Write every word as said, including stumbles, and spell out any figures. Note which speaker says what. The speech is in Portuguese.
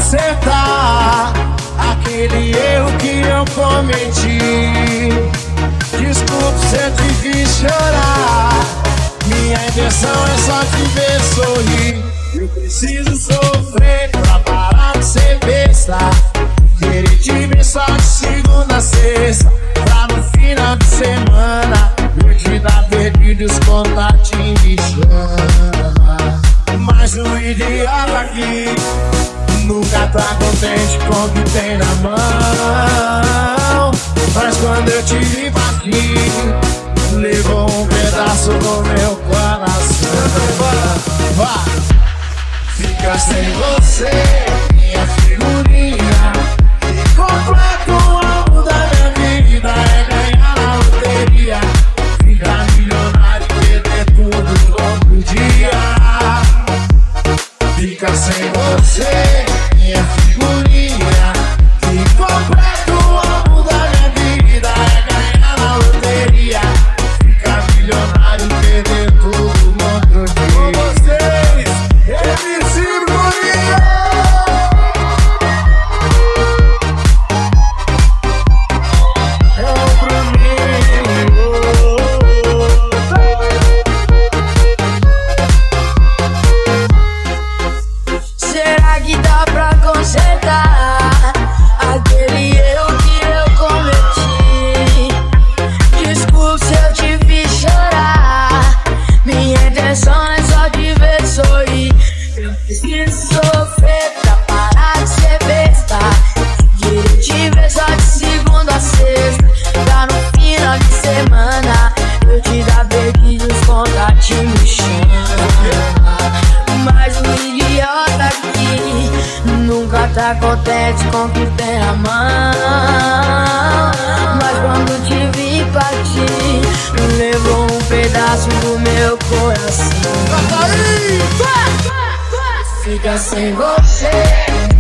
Speaker 1: consertar aquele erro que eu cometi. Desculpe se eu te fiz chorar, minha intenção é só te ver sorrir. Eu preciso sofrer pra parar de ser besta, querer te ver só de segunda a sexta, pra no final de semana eu te dar perdido, os contatinhos me chama. Mas o idiota aqui nunca tá contente com o que tem na mão. Mas quando eu te vi partir, levou um pedaço do meu coração. Vai! Fica sem você, minha figurinha, e completa o álbum da minha vida é ganhar na loteria, ficar milionário e perder tudo todo dia. Fica sem você, minha figurinha, que completa o álbum da minha vida é ganhar na loteria, ficar milionário e perder tudo no outro dia. Com vocês, M C Bolinha! É pra mim,
Speaker 2: oh. Será que dá pra consertar aquele erro que eu cometi? Desculpe se eu te fiz chorar, minha intenção é só te ver sorrir. Eu preciso sofrer pra parar de ser besta, querer te ver só de segunda a sexta, pra no final de semana eu te dar perdido, os contatinhos me chama. Mas o idiota aqui nunca tá contente com o que tem na mão. Mas quando te vi partir, levou um pedaço do meu coração. Fica sem você.